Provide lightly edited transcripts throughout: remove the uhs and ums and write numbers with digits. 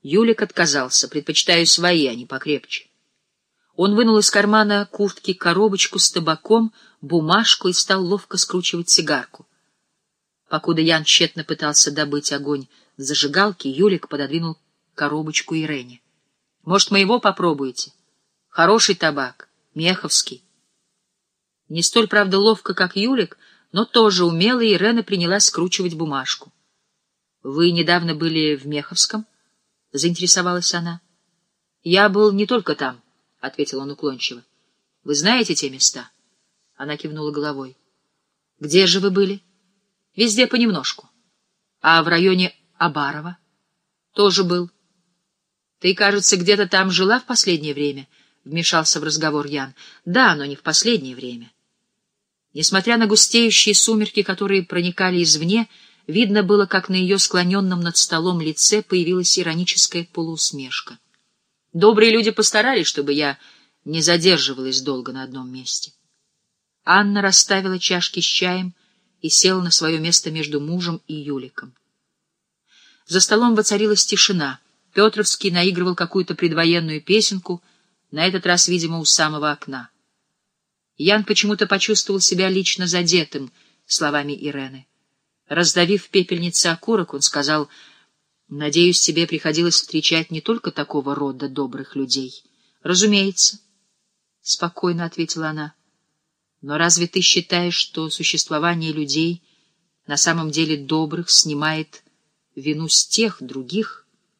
Юлик отказался. Предпочитаю свои, а не покрепче. Он вынул из кармана куртки коробочку с табаком, бумажку и стал ловко скручивать сигарку. Покуда Ян тщетно пытался добыть огонь в зажигалке, Юлик пододвинул коробочку Ирене. — Может, моего попробуете? Хороший табак, меховский. Не столь, правда, ловко, как Юлик, но тоже умело, и Ирена принялась скручивать бумажку. — Вы недавно были в Меховском? — заинтересовалась она. — Я был не только там, — ответил он уклончиво. — Вы знаете те места? Она кивнула головой. — Где же вы были? — Везде понемножку. — А в районе Абарова? — Тоже был. — Ты, кажется, где-то там жила в последнее время? — вмешался в разговор Ян. — Да, но не в последнее время. Несмотря на густеющие сумерки, которые проникали извне, видно было, как на ее склоненном над столом лице появилась ироническая полуусмешка. Добрые люди постарались, чтобы я не задерживалась долго на одном месте. Анна расставила чашки с чаем и села на свое место между мужем и Юликом. За столом воцарилась тишина. Петровский наигрывал какую-то предвоенную песенку, на этот раз, видимо, у самого окна. Ян почему-то почувствовал себя лично задетым словами Ирены. Раздавив в пепельнице окурок, он сказал: «Надеюсь, тебе приходилось встречать не только такого рода добрых людей». «Разумеется», — спокойно ответила она. «Но разве ты считаешь, что существование людей, на самом деле добрых, снимает вину с тех других?»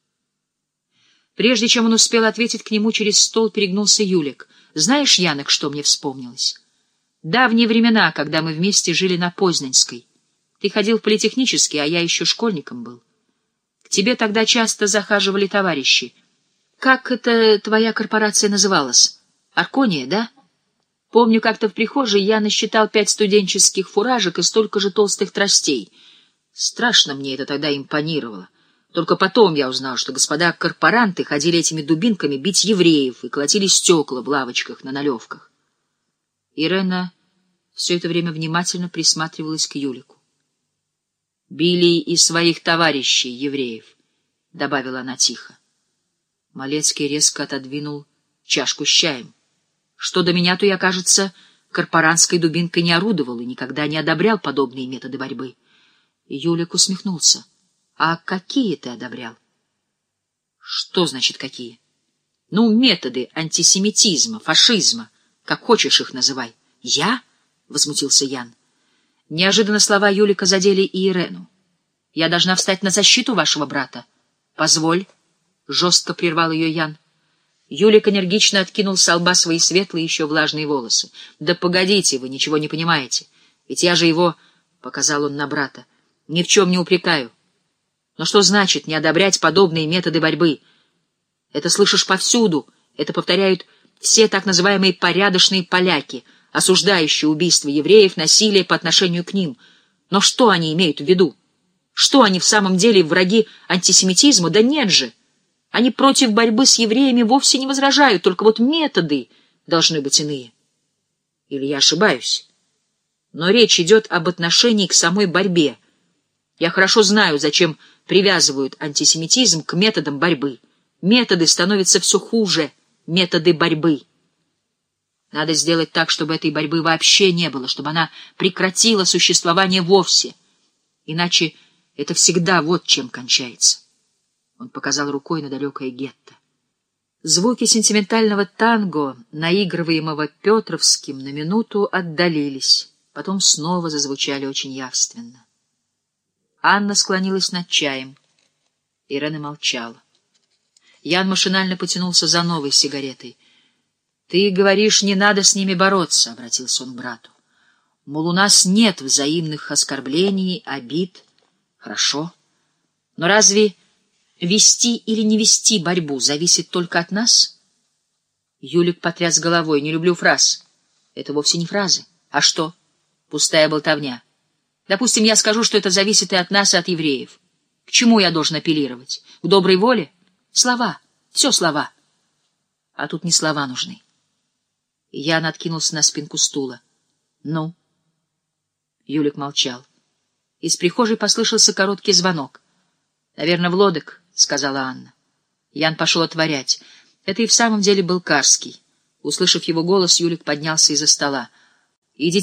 Прежде чем он успел ответить, к нему через стол перегнулся Юлик. «Знаешь, Янок, что мне вспомнилось? Давние времена, когда мы вместе жили на Познанской. Ты ходил в политехнический, а я еще школьником был. К тебе тогда часто захаживали товарищи. Как это твоя корпорация называлась? Аркония, да? Помню, как-то в прихожей я насчитал 5 студенческих фуражек и столько же толстых тростей. Страшно мне это тогда импонировало. Только потом я узнал, что господа корпоранты ходили этими дубинками бить евреев и колотили стекла в лавочках на налевках». Ирена все это время внимательно присматривалась к Юлику. «Били и своих товарищей, евреев», — добавила она тихо. Малецкий резко отодвинул чашку с чаем. «Что до меня, то я, кажется, корпорантской дубинкой не орудовал и никогда не одобрял подобные методы борьбы». Юлик усмехнулся. «А какие ты одобрял?» «Что значит какие?» «Ну, методы антисемитизма, фашизма, как хочешь их называй». «Я?» — возмутился Ян. Неожиданно слова Юлика задели и Ирену. «Я должна встать на защиту вашего брата». «Позволь», — жестко прервал ее Ян. Юлик энергично откинул со лба свои светлые еще влажные волосы. «Да погодите, вы ничего не понимаете. Ведь я же его, — показал он на брата, — ни в чем не упрекаю. Но что значит не одобрять подобные методы борьбы? Это слышишь повсюду, это повторяют все так называемые порядочные поляки, осуждающие убийство евреев, насилие по отношению к ним. Но что они имеют в виду? Что они в самом деле враги антисемитизма? Да нет же! Они против борьбы с евреями вовсе не возражают, только вот методы должны быть иные. Или я ошибаюсь? Но речь идет об отношении к самой борьбе. Я хорошо знаю, зачем привязывают антисемитизм к методам борьбы. Методы становятся все хуже, методы борьбы. Надо сделать так, чтобы этой борьбы вообще не было, чтобы она прекратила существование вовсе. Иначе это всегда вот чем кончается. Он показал рукой на далекое гетто. Звуки сентиментального танго, наигрываемого Петровским, на минуту отдалились, потом снова зазвучали очень явственно. Анна склонилась над чаем. Ирена молчала. Ян машинально потянулся за новой сигаретой. — Ты говоришь, не надо с ними бороться, — обратился он к брату. — Мол, у нас нет взаимных оскорблений, обид. Хорошо. Но разве вести или не вести борьбу зависит только от нас? Юлик потряс головой. — Не люблю фраз. Это вовсе не фразы. А что? Пустая болтовня. Допустим, я скажу, что это зависит и от нас, и от евреев. К чему я должен апеллировать? К доброй воле? Слова. Все слова. А тут не слова нужны. Ян откинулся на спинку стула. «Ну?» Юлик молчал. Из прихожей послышался короткий звонок. — Наверное, в лодок, — сказала Анна. Ян пошел отворять. Это и в самом деле был Карский. Услышав его голос, Юлик поднялся из-за стола. — Идите